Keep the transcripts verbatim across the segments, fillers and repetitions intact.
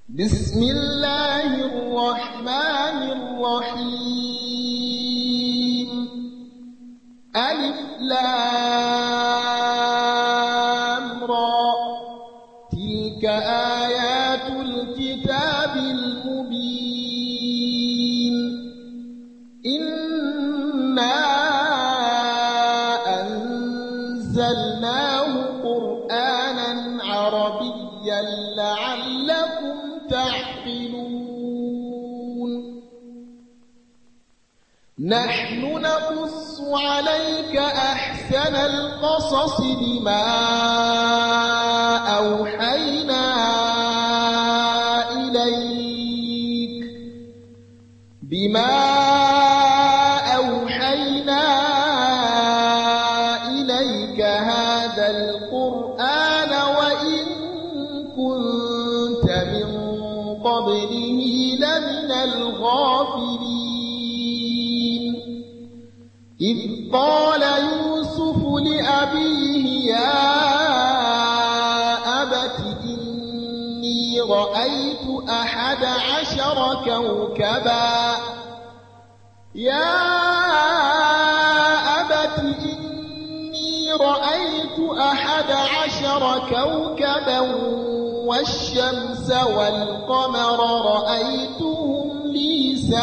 بسم الله الرحمن الرحيم. ألف لام را، تلك آيات الكتاب المبين. إنا أنزلناه قرآنا عربيا لعلكم تعقلون. نحن نقص عليك أحسن القصص بما أوحينا إليك بما أوحينا إليك هذا القرآن وإن كنت من قبله لمن الغافلين. إذ قال يوسف لأبيه يا أبت إني رأيت أحد عشر كوكبا يا أبت إني رأيت أحد عشر كوكبا والشمس والقمر رأيتهم لي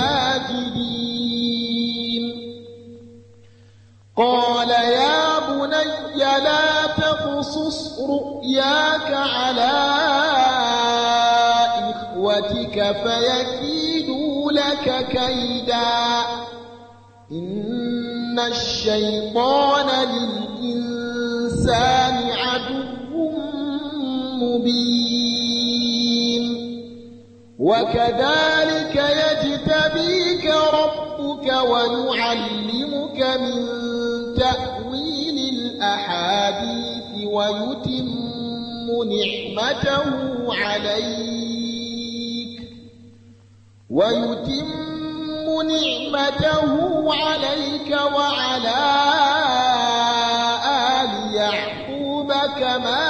ساجدين. قال يا بني لا تقصص رؤياك على إخوتك فيكيدوا لك كيدا إن الشيطان للإنسان عدو مبين. وكذلك يجتبيك ربك ويعلمك من تأويل الأحاديث ويتم نعمته عليك ويتم نعمته عليك وعلى آل يعقوب كما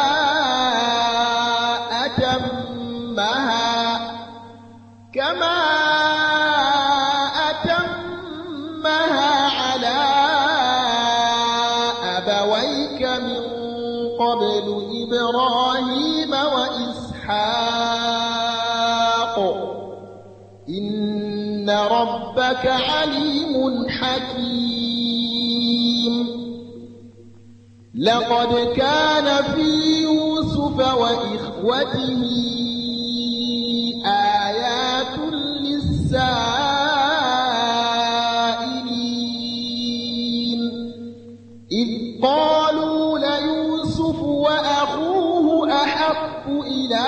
أتمها كما أتمها على أبويك من قبل إبراهيم وإسحاق إن ربك عليم حكيم. لقد كان في يوسف وإخوته آيات للسائلين. إذ قالوا ليوسف وأخوه أحب إلى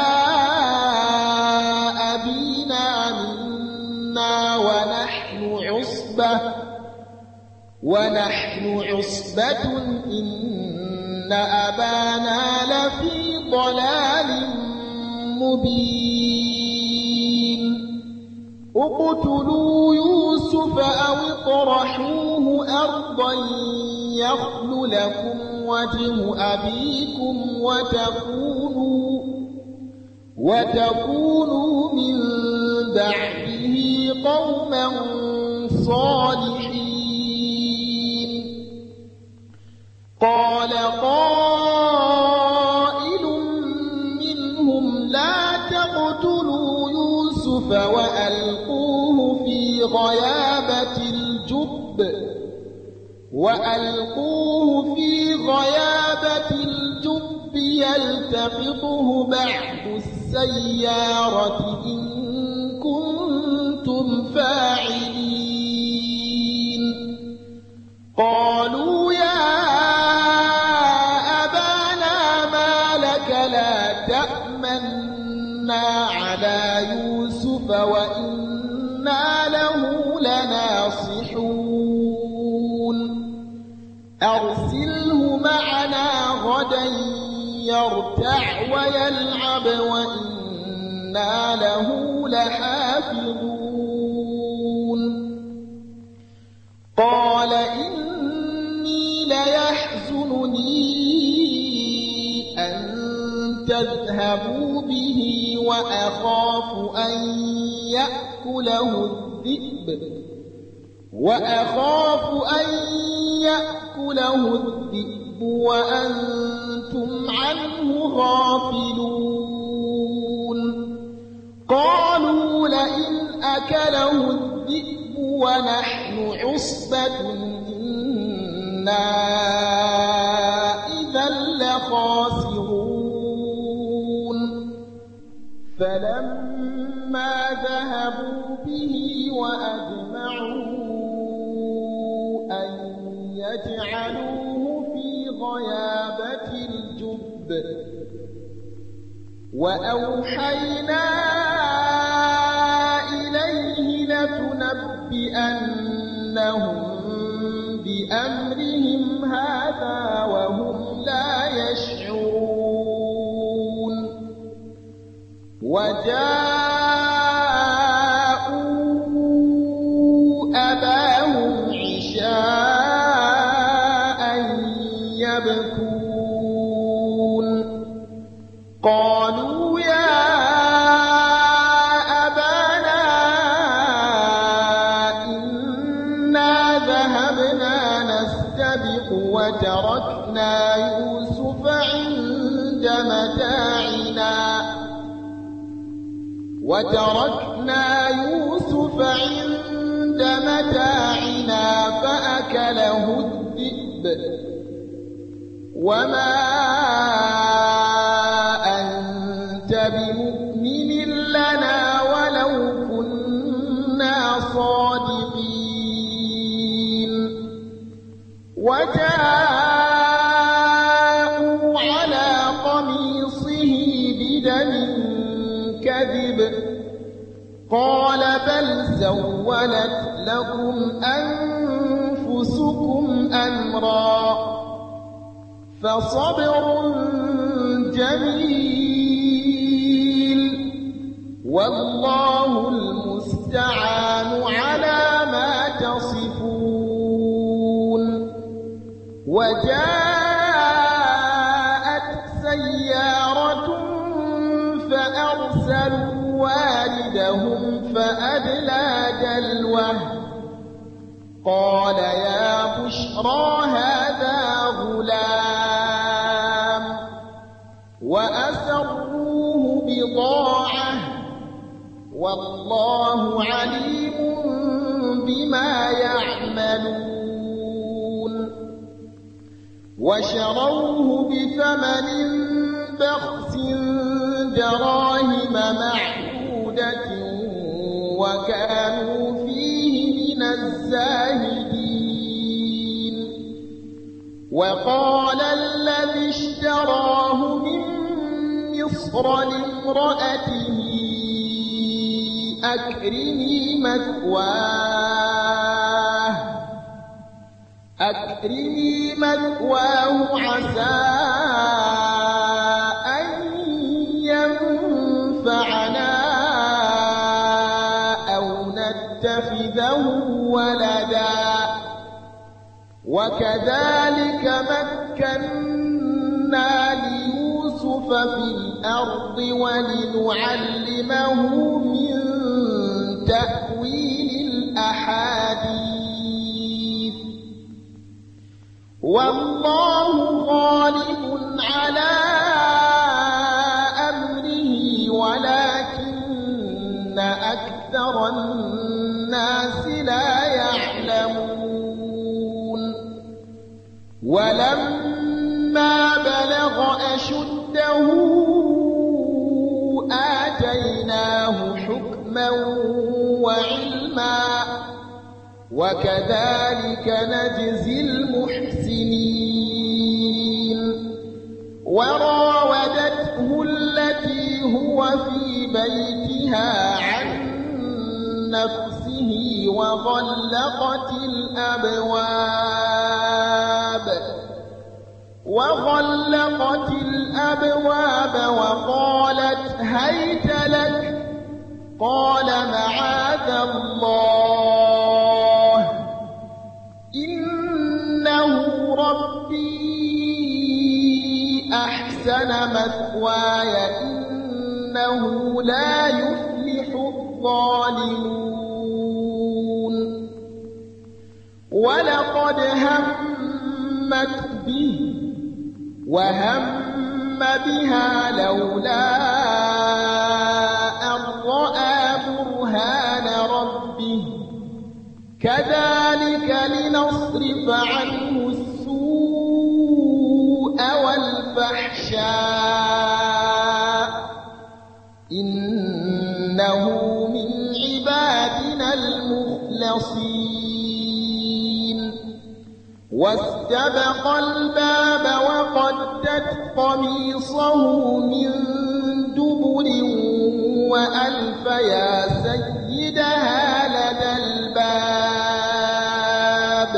أبينا منا ونحن عصبة ونحن عصبة إن أبانا لفي ضلال مبين. اقتلوا يوسف أو اطرحوه أرضا يخل لكم وجه أبيكم وتكونوا وتكونوا من بعده قوما صالحين. قال قائل منهم لا تقتلوا يوسف وألقوه في غيابة الجب وألقوه في غيابة الجب يلتقطه بعض السيارة إن كنتم فاعلين. قالوا يا أبانا ما لك لا تأمنا على يوسف وإنا له لناصحون. أرسله معنا غدا يرتع ويلعب وإنا له لحافظون. قال إني ليحزنني أن تذهب اذهبوا به وأخاف أن يأكله الذئب وأخاف أن يأكله الذئب وأنتم عنه غافلون قالوا لئن أكله الذئب ونحن عصبة إنا إذا لخاسرون فلما ذهبوا به وأجمعوا أن يجعلوه في غيابة الجب وأوحينا إليه لتنبئنهم بأمرهم هذا وهم لا يشعرون وجاءوا أباهم عشاء يبكون قالوا يا أبانا إنا ذهبنا نستبق وتركنا يوسف عند متاعنا وتركنا يوسف عند متاعنا فأكله الذئب وما أنت بمؤمن لنا ولو كنا صادقين وجاءوا على قميصه بدم كذب قال بل سولت لكم أنفسكم أمرا فصبر جميل والله المستعان على ما تصفون وجاءت سيارة فأرسلوا والدهم فأدلى دلوه قال يا بشرى هذا غلام وأسروه بضاعة والله عليم بما يعملون وشروه بثمن بخس دراهم معدودة وكانوا فيه من الزاهدين وقال الذي اشتراه من مصر لامرأته أكرمي مثواه أكرمي مثواه عسى أن ينفعنا أو نتخذه ولدا وكذلك مكنا ليوسف في الأرض ولنعلمه من تأويل الأحاديث والله غالب على أمره ولكن أكثر الناس لا يعلمون ولما بلغ أشده آتيناه حكما وعلما وكذلك نجزي المحسنين وراودته التي هو في بيتها عن نفسه وغلقت الأبواب وغلقت الأبواب وقالت هيت لك قال معاذ الله إنه ربي أحسن مثواي إنه لا يفلح الظالمون ولقد همت به وهم بها لولا أن رأى برهان ربه كذلك لنصرف عنه السوء والفحشاء إنه من عبادنا المخلصين واستبق الباب وقدت قميصه من دبر وألف يا سيدها لدى الباب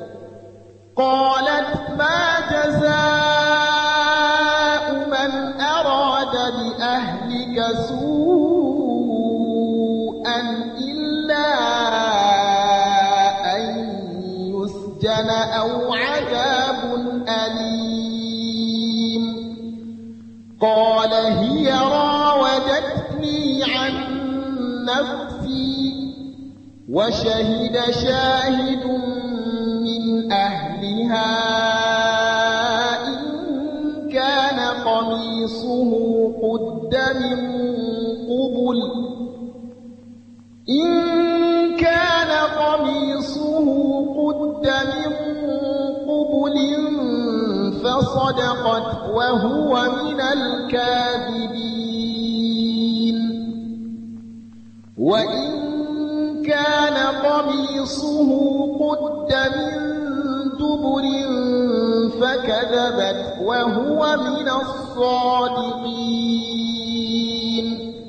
قالت ما جزاء من أراد بأهلك سوءا إلا أن يسجن أو عذاب أليم قال هي راودتني عن نفسي وشهد شاهد من أهلها إن كان قميصه قد من قبل إن كان قميصه قد من قبل فصدقت وهو من الكاذبين وإن كان قميصه قد من دبر فكذبت وهو من الصادقين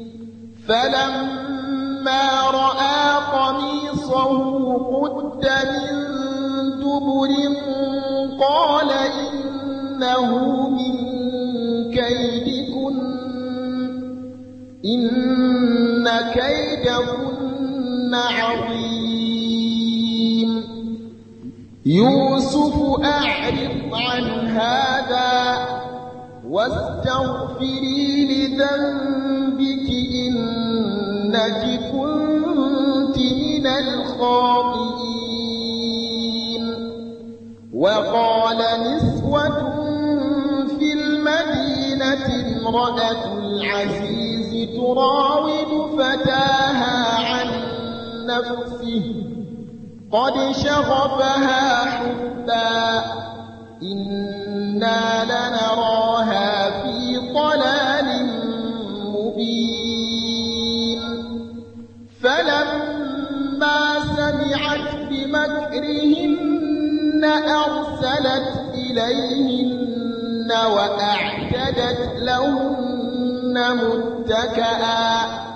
فلما رأى قميصه قد من دبر قال إنه من كيدكن إن كيدكن عظيم يوسف أعرض عن هذا واستغفري لذنبك إنك كنت من الخاطئين وقال نسوة في المدينة امرأة العزيز تراود فتاها عن نفسه قد شغفها حبا إنا لنراها في ضلال مبين فلما سمعت بمكرهن أرسلت إليهن وأعتدت لهن متكئا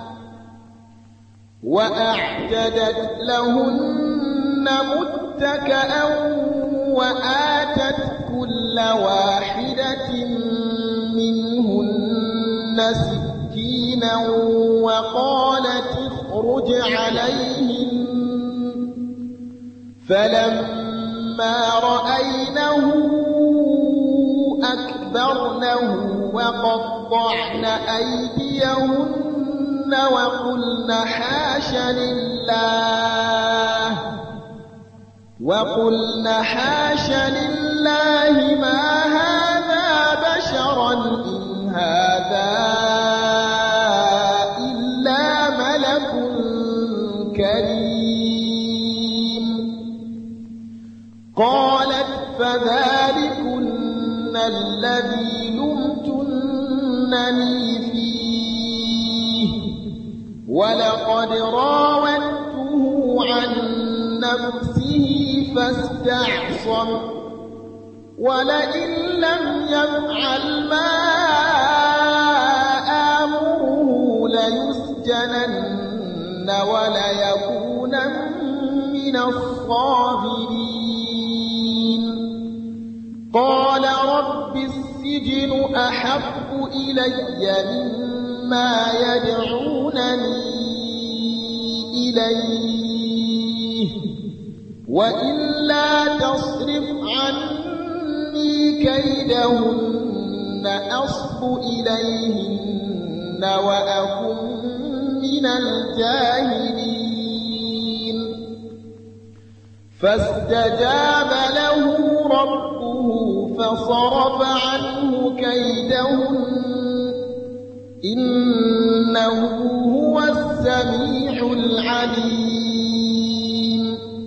وأعتدت لهن متكئا وآتت كل واحدة منهن سكينا وقالت اخرج عليهم فلما رأينه أكبرنه وقطعن أيديهن وقلن حاش لله وقلن حاش لله ما هذا بشرا إن هذا إلا ملك كريم قالت فذلكن الذي لمتنني فيه ولقد راودته عن نفسه فاستعصم ولئن لم يفعل ما آمره ليسجنن وليكونن من الصاغرين قال رب السجن أحب إلي مما يدعونني إليه وإلا تصرف عني كيدهن أصب إليهن وأكن من الجاهلين فاستجاب له ربه فصرف عنه كيدهن إنه هو السميع العليم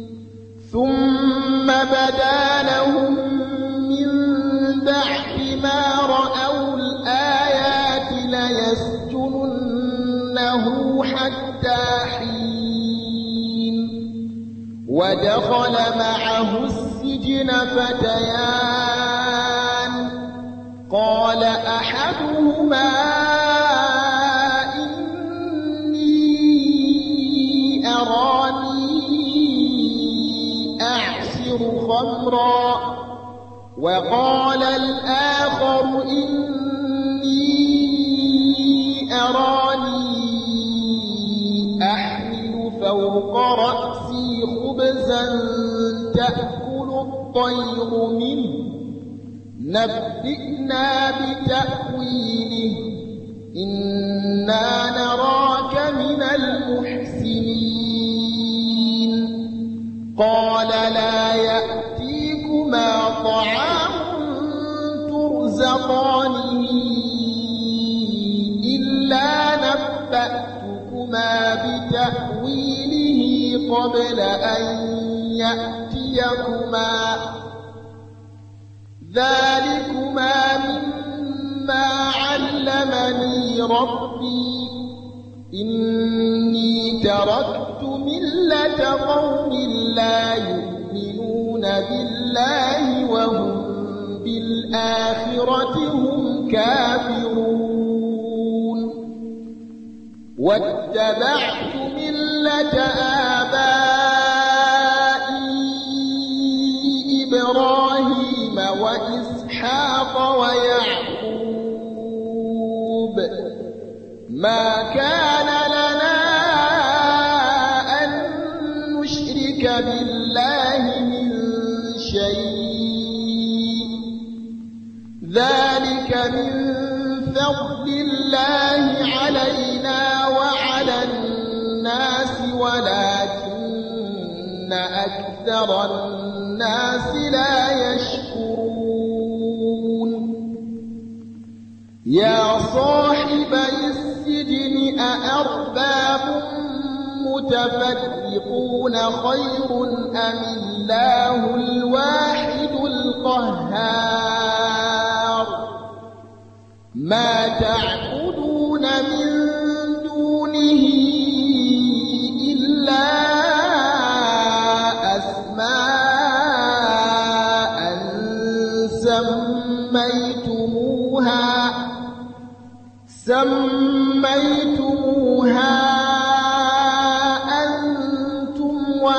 ثم بدا لهم من بعد ما رأوا الآيات ليسجننه حتى حين ودخل معه السجن فتيان قال أحدهما إني أراني أعصر خمرا وقال الآخر إني أراني أحمل فوق رأسي خبزا تأكل الطير منه نبئنا بتأويله إنا نراك من المحسنين قال لا يأتيكما طعام ترزقانه إلا نبأتكما بتأويله قبل أن يأتيكما ذلكما مما علمني ربي إني تركت ملة قوم لا يؤمنون بالله وهم بالآخرة هم كافرون واتبعت ملة آبائي إبراهيم وإسحاق ويعقوب ما كان لنا أن نشرك بالله من شيء ذلك من فضل الله علينا وعلى الناس ولكن أكثر الناس لا يشكرون يا صاحبي السجن أأرباب متفرقون خير أم الله الواحد القهار ما تعبدون من دونه إلا أسماء سميتموها سميتموها أنتم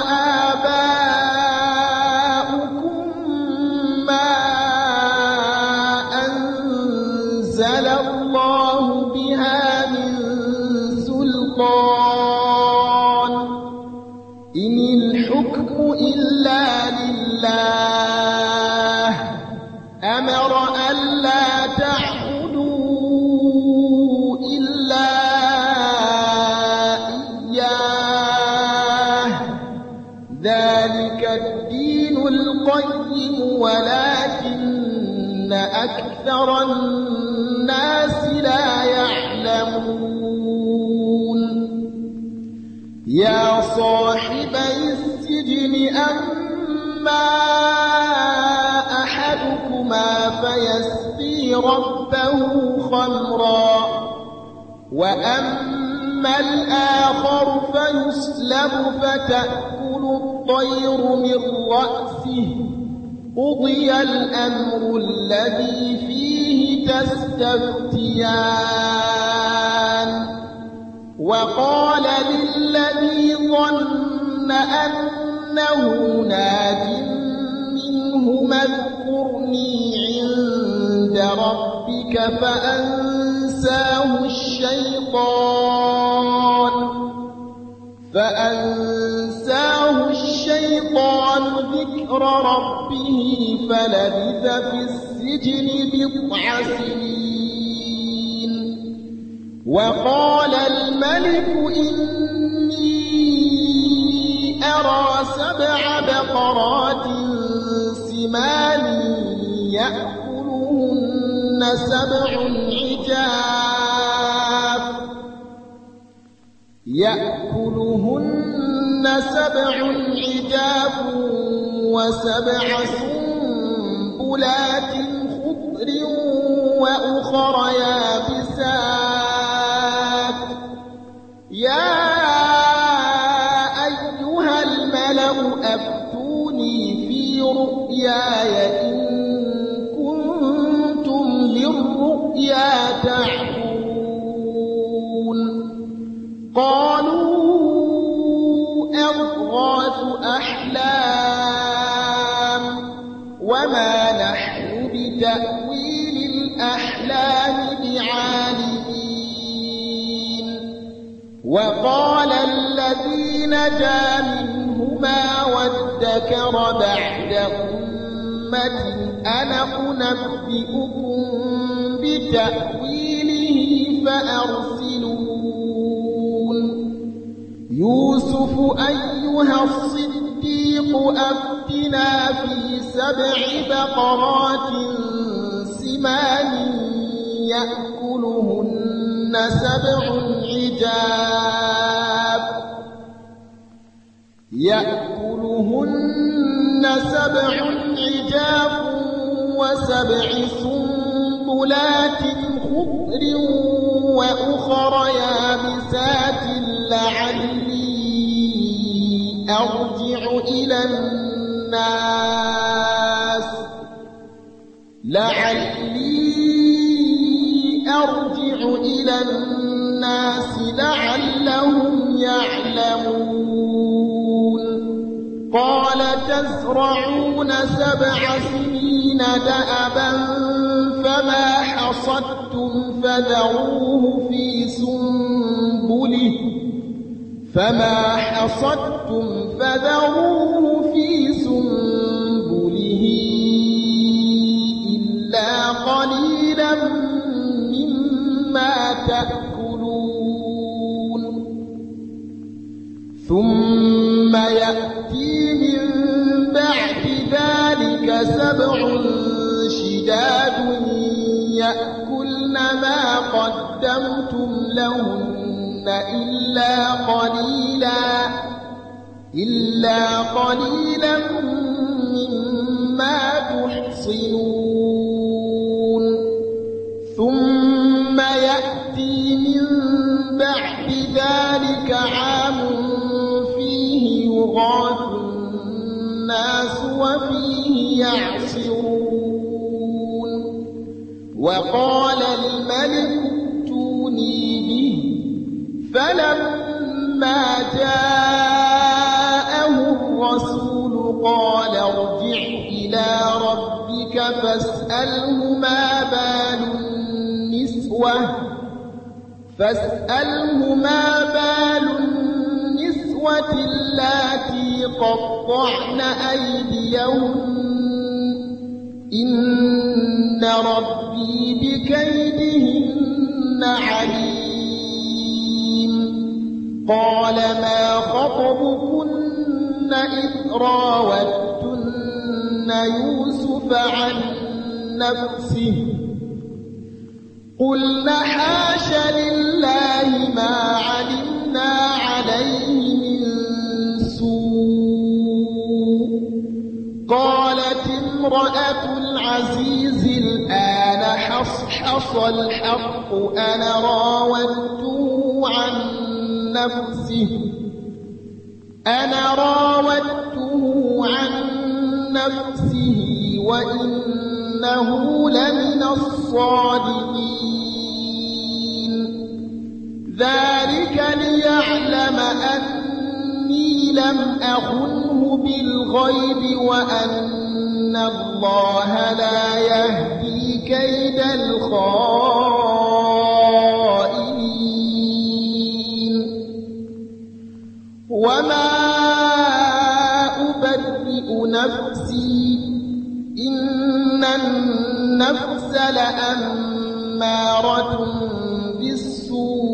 وآباؤكم ما أنزل الله بها من سلطان إن الحكم إلا لله أمر ألا تعبدوا إلا إياه ذلك الدين القيم ولكن أكثر الناس لا يعلمون يا صاحبي السجن أما أحدكما فيسقي ربه خمرا وأما الآخر فيسلب فتأكل الطير من رأسه قضي الأمر الذي فيه تستفتيان وقال للذي ظن أنه ناج منهما اذكرني عند ربك فأنساه الشيطان فأنساه الشيطان ذكر ربه فلبث في السجن بضع سنين وقال الملك إني أرى سبع بقرات سمان يأكلهن سبع عجاف يأكلهن سبع عجاف وسبع سنبلات خضر وأخر يابسات يا أيها الملأ أفتوني في رؤياي إن كنتم للرؤيا تعبرون قالوا أضغاث أحلام وما نحن بتأويل الأحلام بعالمين وقال الذي نجا منهما وادكر بعد أمة أنا أنبئكم بتأويله فأرسلون يوسف أيها الصديق أفتنا في سبع بقرات سمان يأكلهن سبع عجاف يأكلهن سبع عجاف وسبع سنبلات خضر وأخر يابسات لعلي أرجع إلى الناس لعلي أرجع إلى الناس لعلهم يعلمون قال تزرعون سبع سنين دأبا فما حصدتم فذروه في سنبله فما حصدتم فذروه في سنبله إلا قليلا مما تأكلون ثم يأتي من بعد ذلك سبع شداد يأكلن ما قدمتم لهن إلا قليلا إلا قليلا مما تحصنون ثم يأتي من بعد ذلك عام فيه يغاث الناس وفيه يعصرون وقال الملك ائتوني به فلما جاءه الرسول قال ارجع إلى ربك فاسأله ما بال النسوة فاسأله ما بال النسوة اللاتي قطعن أيديهن إن ربي بكيدهن عليم قال ما خطبكن إذ راوتن يوسف عن نفسه قلن حاش لله ما علمنا عليه من سوء قالت امرأة العزيز الآن حصحص الحق أنا راودته عن نفسه أنا راودته عن نفسه وإنه لمن الصادقين ذلك ليعلم أني لم أخنه بالغيب وأن الله لا يهدي كيد الخائنين وما أبرئ نفسي إن النفس لأمارة بالسوء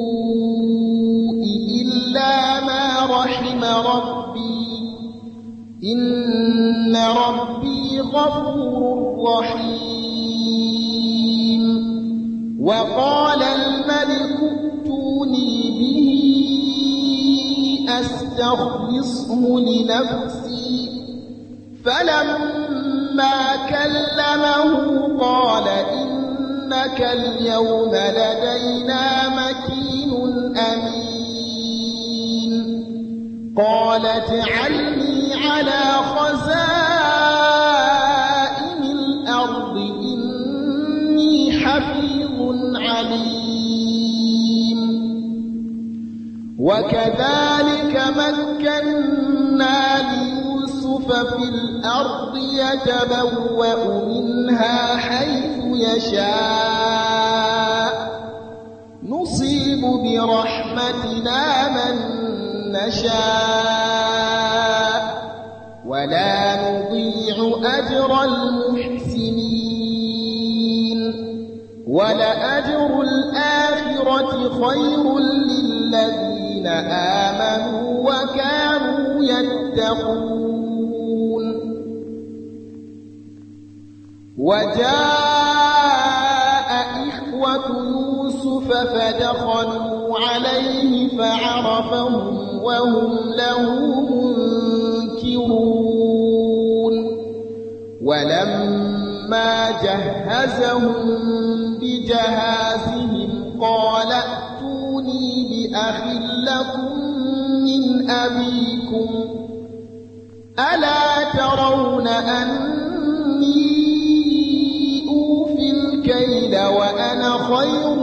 ربي إن ربي غفور رحيم وقال الملك ائتوني به أستخلصه لنفسي فلما كلمه قال إنك اليوم لدينا مكين أمين قال اجعلني على خزائن الأرض إني حفيظ عليم وكذلك مكنا ليوسف في الأرض يتبوأ منها حيث يشاء نصيب برحمتنا من نشاء ولا نضيع أجر المحسنين ولأجر الآخرة خير للذين آمنوا وكانوا يتقون وجاء إخوة يوسف فدخلوا عليه فعرفهم وهم له منكرون ولما جهزهم بجهازهم قال ائتوني بأخ لكم من أبيكم ألا ترون أني أوفي الكيل وأنا خير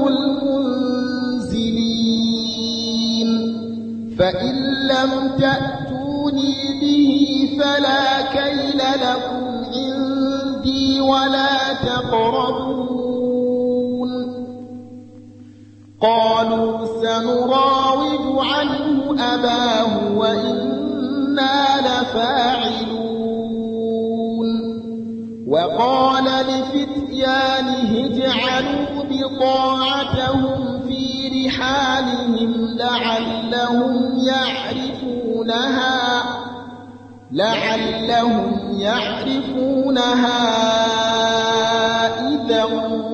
المنزلين فإن لم تأتوني به فلا كيل لكم عندي ولا تقربون قالوا سنراود عنه أباه وإنا لفاعلون وقال لفتيانه اجعلوا بضاعتهم في رحالهم لعلهم يعرفونها لعلهم يعرفونها إذا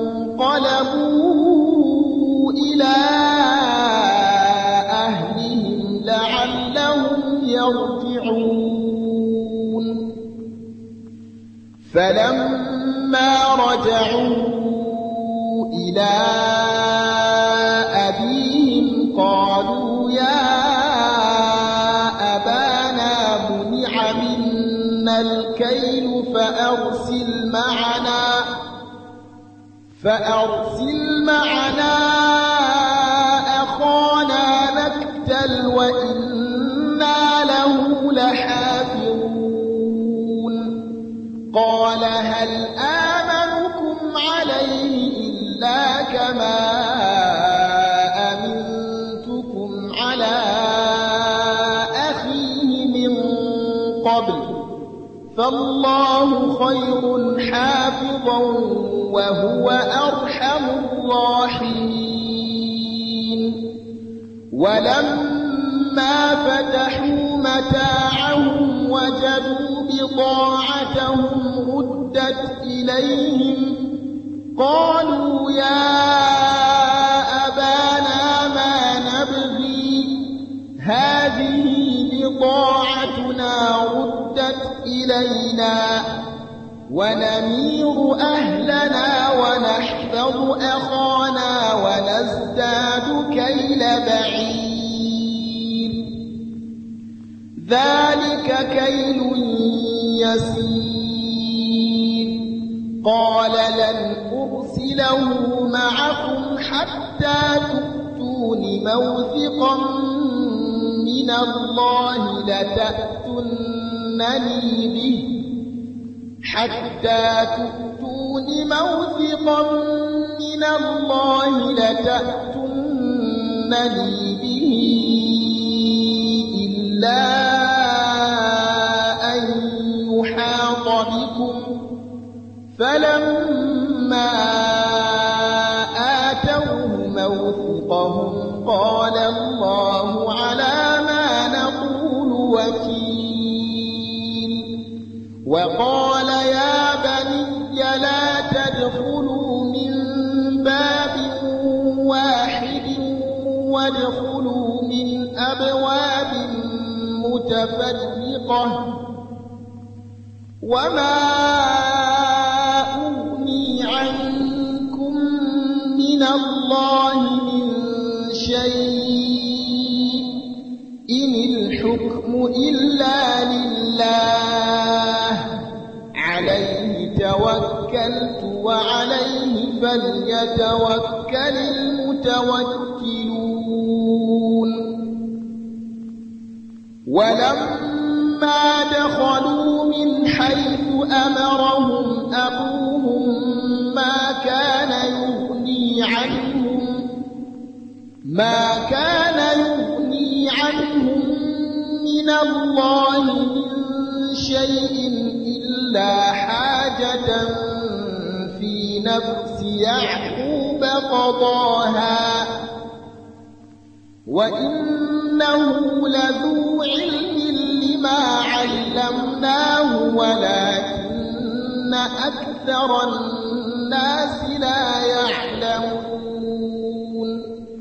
انقلبوا إلى أهلهم لعلهم يرجعون فلما رجعوا إلى أبيهم قالوا يا أبانا منع منا الكيل فأرسل معنا فأرسل معنا أخانا نكتل وإنا له لحافظون قال هل آمنكم عليه إلا كما أمنتكم على أخيه من قبل فالله خير حافظا وهو أرحم الراحمين ولما فتحوا متاعهم وجدوا بضاعتهم ردت إليهم قالوا يا أبانا ما نبغي هذه بضاعتنا ردت إلينا ونمير أهلنا ونحفظ أخانا ونزداد كيل بعير ذلك كيل يسير قال لن أرسله معكم حتى تؤتون موثقا من الله لتأتونني به حتى تؤتون موثقا من الله لتأتونني به إلا أن يحاط بكم فلما آتوه موثقهم قال الله على ما نقول وقال يا بني لا تدخلوا من باب واحد وادخلوا من أبواب متفرقة وما أغني عنكم من الله من شيء إن الحكم إلا لله عليه توكلت وعليه فليتوكل المتوكلون ولما دخلوا من حيث أمرهم أبوهم ما كان يغني عنهم ما كان يغني عنهم من الله من شيء إلا حاجة في نفس يعقوب قضاها وإنه لذو علم لما علمناه ولكن أكثر الناس لا يعلمون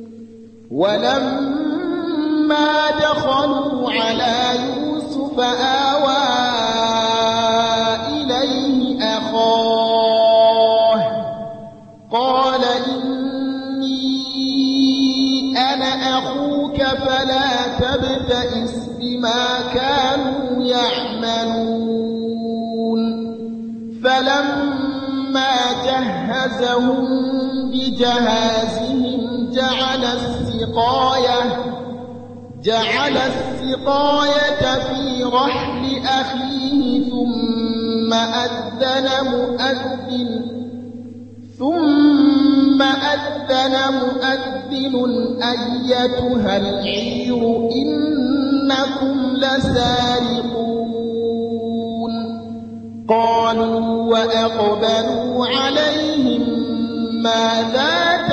ولما دخلوا على يوسف آوى إليه أخاه قال إني أنا أخوك فلا تبتئس بما كانوا يعملون فلما جهزهم بجهازهم جعل السقاية جعل السقاية في رحل أخيه ثم أذن مؤذن ثم أذن مؤذن أيتها العير إنكم لسارقون قالوا وأقبلوا عليهم ماذا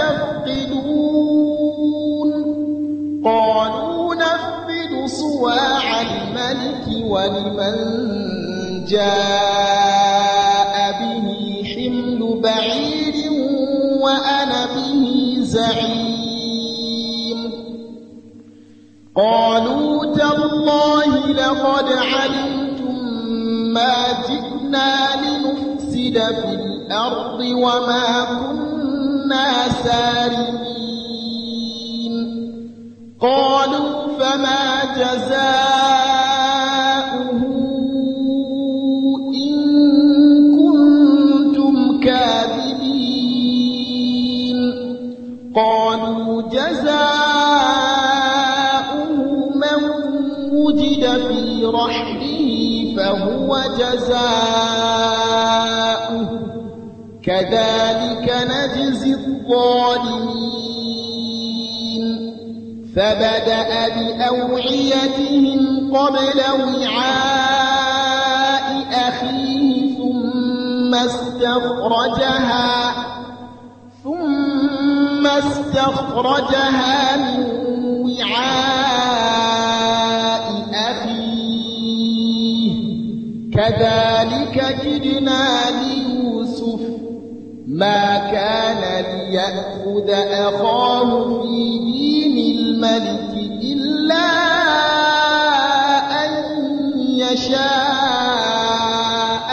تفقدون قالوا نفقد صواع الملك ولمن جاء به حمل بعير وأنا به زعيم قالوا تالله لقد علمتم ما جئنا لنفسد في الأرض وما كنا سارقين قالوا فما جزاؤه إن كنتم كاذبين قالوا جزاؤه من وجد في رحله فهو جزاؤه كذلك نجزي الظالمين فبدأ بأوعيتهم قبل وعاء أخيه ثم استخرجها ثم استخرجها من وعاء أخيه كذلك كدنا ليوسف ما كان ليأخذ أخاه في دين الملك إلا أن يشاء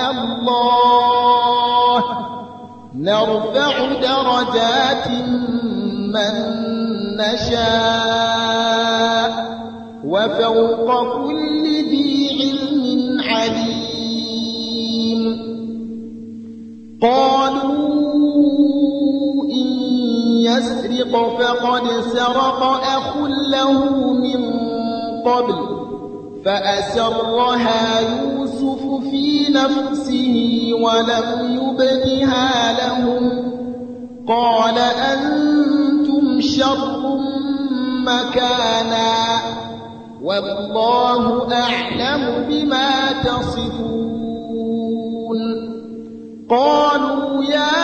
الله نرفع درجات من نشاء وفوق كل ذي علم عليم قالوا إن يسرق فقد سرق أخ له من قبل فأسرها يوسف في نفسه ولم يبدها لهم قال أنتم شر مكانا والله أعلم بما تصفون قالوا يا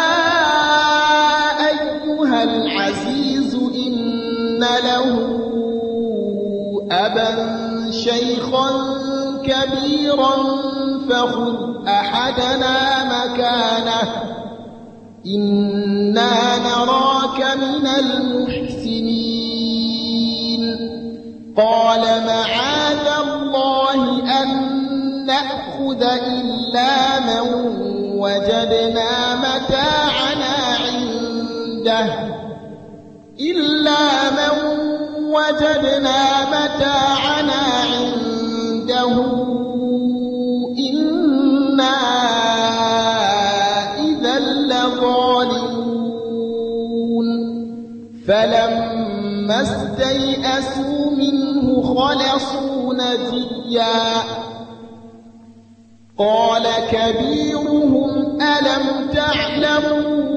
أيها العزيز إن له أبا أبا شيخا كبيرا فخذ أحدنا مكانه إنا نراك من المحسنين قال معاذ الله أن نأخذ إلا من وجدنا متاعنا عنده إلا من وجدنا متاعنا عنده إنا إذا لظالمون فلما استيئسوا منه خلصوا نجيا قال كبيرهم ألم تعلموا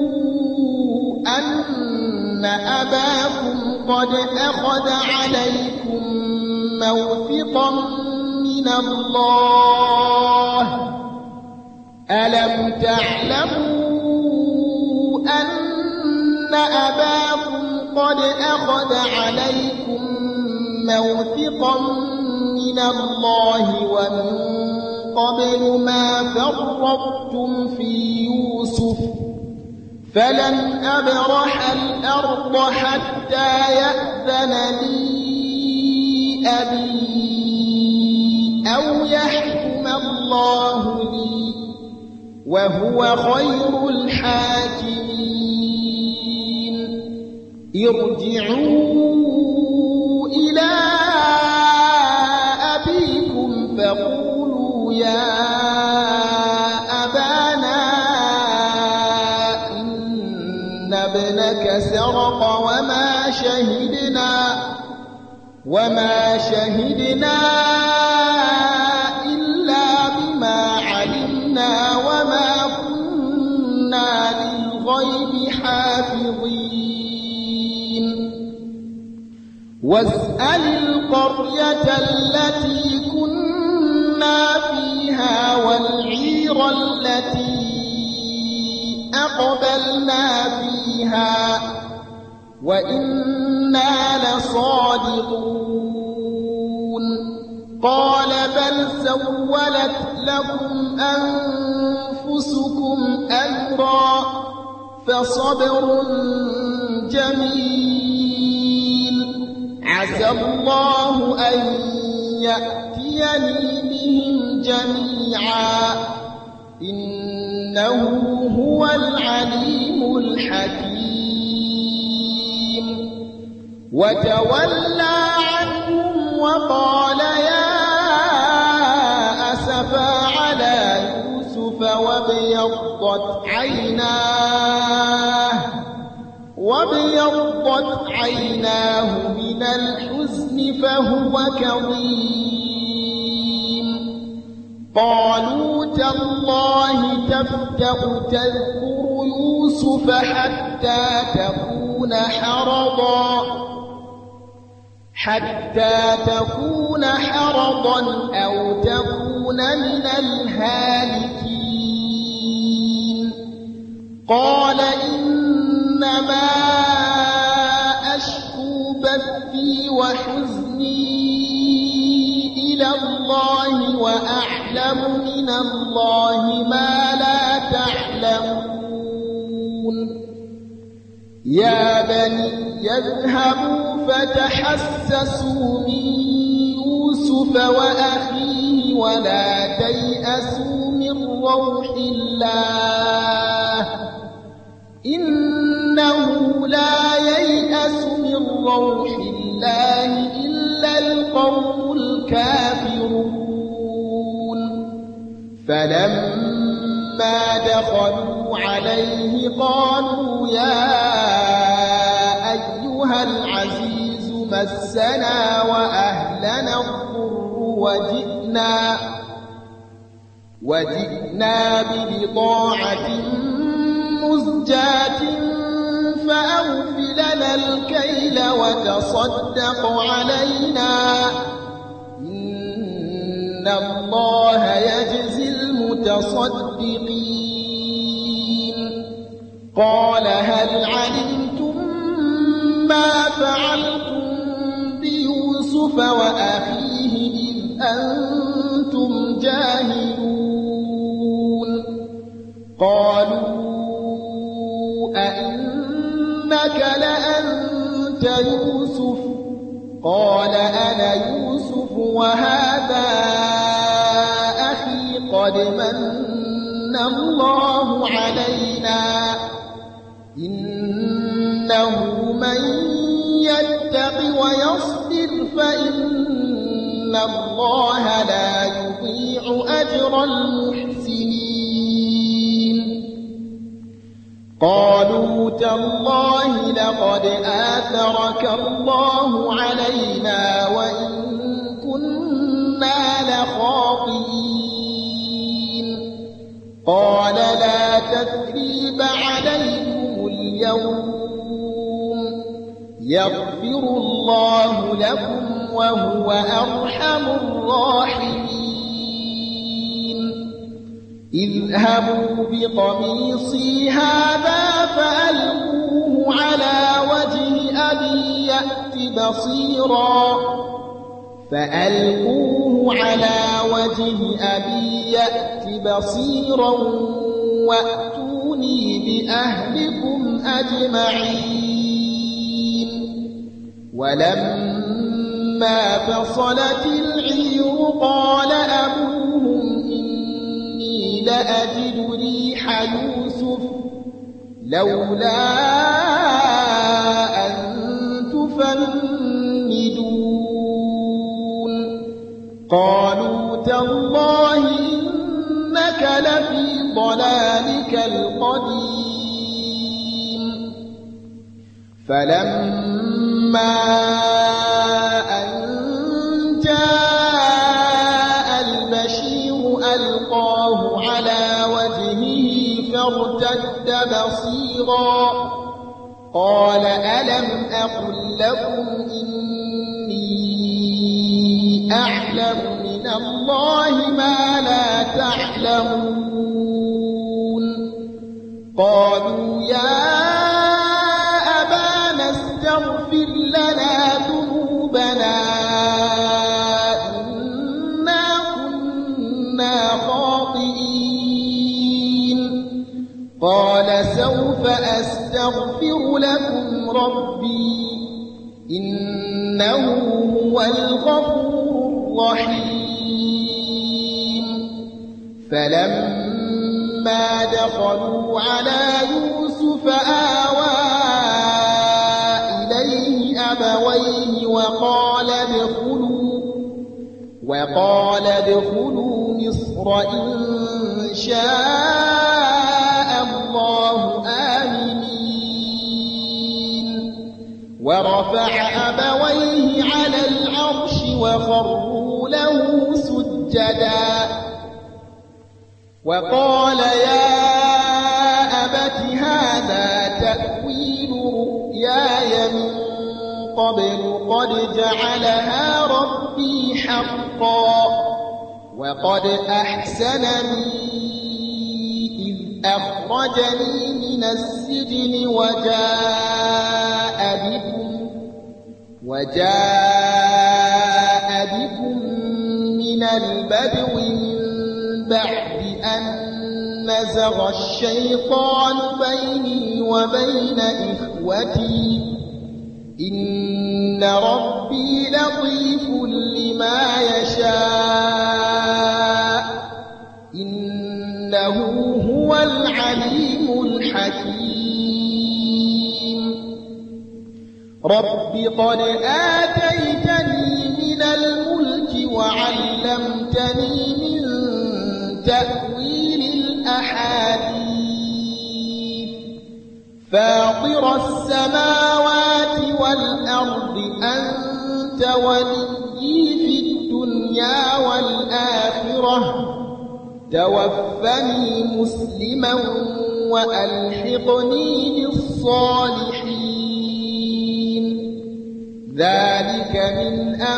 أن أباكم قد أخذ عليكم موثقا من الله ألم تعلموا أن أباكم قد أخذ عليكم موثقا من الله ومن قبل ما فرطتم في يوسف فلن أبرح الأرض حتى يأذن لي أبي أو يحكم الله لي وهو خير الحاكمين ارجعوا إلى أبيكم فقولوا يا أبانا إن ابنك سرق وما شهدنا وما شهدنا إلا بما علمنا وما كنا للغيب حافظين واسأل القرية التي كنا فيها والعير التي أقبلنا فيها وإنا لصادقون قال بل سولت لكم أنفسكم أمرا فصبر جميل عسى الله أن يأتيني بهم جميعا إنه هو العليم الحكيم وتولى عنهم وقال يا أسفا على يوسف وابيضت عيناه وابيضت عيناه من الحزن فهو كظيم قالوا تالله تفتأ تذكر يوسف حتى تكون حرضا حتى تكون حرضا أو تكون من الهالكين قال إنما أشكو بثي وحزني إلى الله وأعلم من الله ما لا تعلمون يا بني يذهبوا فتحسسوا من يوسف وأخيه ولا تيأسوا من روح الله إنه لا ييأس من روح الله إلا القوم الكافرون فلما دخلوا عليه قالوا يا أيها العزيز مسنا وأهلنا الضر وجئنا وجئنا ببضاعة مزجاة فأوف لنا الكيل وتصدق علينا إن الله يجزي المتصدقين قال هل علمتم ما فعلتم بيوسف وأخيه يوسف وهذا أخي قد من الله علينا إنه من يتق ويصبر فإن الله لا يضيع أجر المحسنين قالوا تالله لقد آثرك الله علينا وإن كنا لخاطئين قال لا تثريب عليكم اليوم يغفر الله لكم وهو أرحم الراحمين اذهبوا بقميصي هذا فألقوه على وجه أبي يأت بصيرا فألقوه على وجه أبي يأت بصيرا وأتوني بأهلكم أجمعين ولما فصلت العير قال أبوهم إني لأجد ريح يوسف لولا أن تفندون قالوا تالله إنك لفي ضلالك القديم فلما أن جاء البشير ألقاه على وجهه فارتد بصيرا قال ألم أقل لكم إني أعلم من الله ما لا تعلمون قالوا يا أبانا استغفر لنا ذنوبنا إنا كنا خاطئين قال سوف أستغفر لكم ربي إنه هو الغفور الرحيم فلما دخلوا على يوسف آوى إليه أبويه وقال ادخلوا وقال ادخلوا مصر إن شاء الله آمنين ورفع أبويه على العرش وخروا له سجدا وقال يا أبت هذا تأويل رؤياي من قبل قد جعلها ربي حقا وقد أحسنني إذ أخرجني من السجن وجاء بكم وجاء بكم من البدو من بعد أن نزغ الشيطان بيني وبين إخوتي إن ربي لطيف لما يشاء إنه هو العليم الحكيم رب قد آتيتني من الملك وعلمتني من تأويل الأحاديث فاطر السماوات والأرض أنت ولي في الدنيا والآخرة توفني مسلما وألحقني بالصالحين ذلك من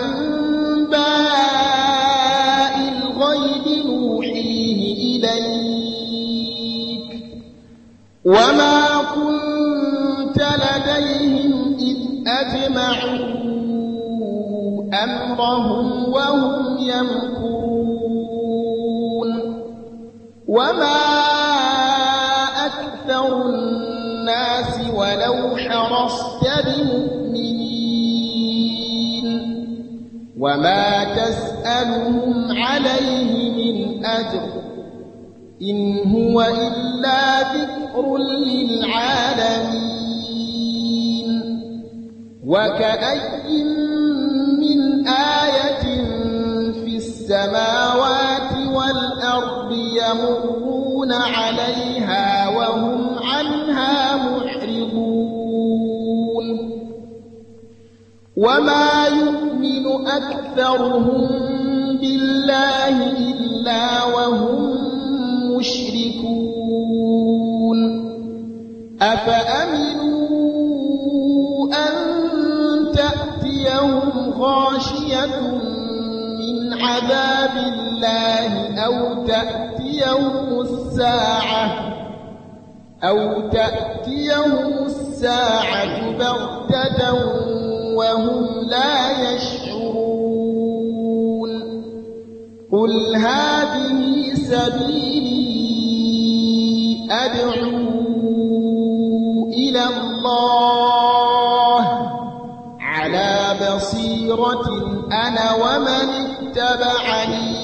أنباء الغيب نوحيه إليك وما كنت لديهم إذ أجمعوا أمرهم وهم يمكرون وما أكثر الناس ولو حرصت بمؤمنين وما تسألهم عليه من أجر إن هو إلا ذكر للعالمين وكأي من آية في السماوات والأرض يمرون عليها وهم عنها معرضون وما يؤمن أكثرهم بالله إلا وهم مشركون أفأمنوا أن تأتيهم غاشية من عذاب الله أو تأتيهم الساعة أو تأتيهم الساعة بغتة وهم لا يشعرون قل هذه سبيلي أدعو إلى الله على بصيرة أنا ومن اتبعني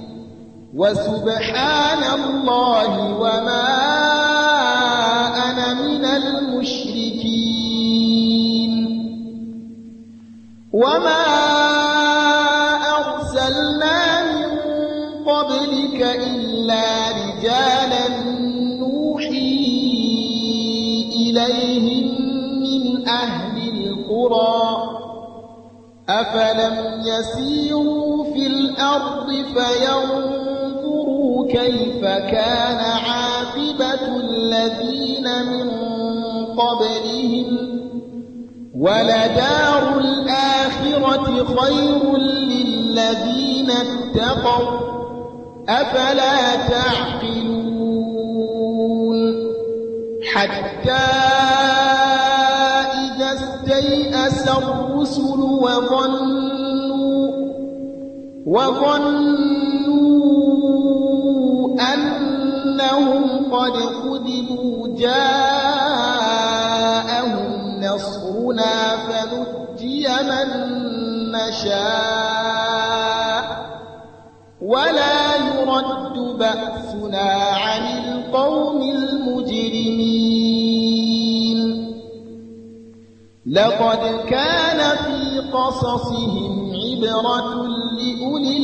وسبحان الله وما أنا من المشركين وما أرسلنا من قبلك إلا رجالا نوحي إليهم من أهل القرى أفلم يسيروا في الأرض فينظروا كيف كان عاقبة الذين من قبلهم ولدار الآخرة خير للذين اتقوا أفلا تعقلون حتى إذا استيأس الرسل وظنوا وظنوا أنهم قد كذبوا جاءهم نصرنا فنجي من نشاء ولا يرد بأسنا عن القوم المجرمين لقد كان في قصصهم عبرة لأولي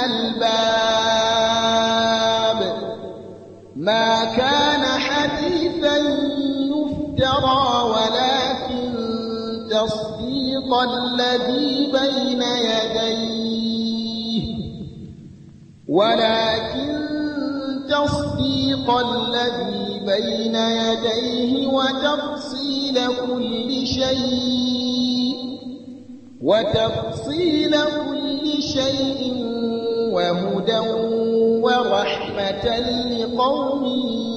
الألباب ما كان حديثا يفترى ولكن تصديق الذي بين يديه ولكن تصديق الذي بين يديه وتفصيل كل شيء وتفصيل كل شيء وهدى ورحمة لقوم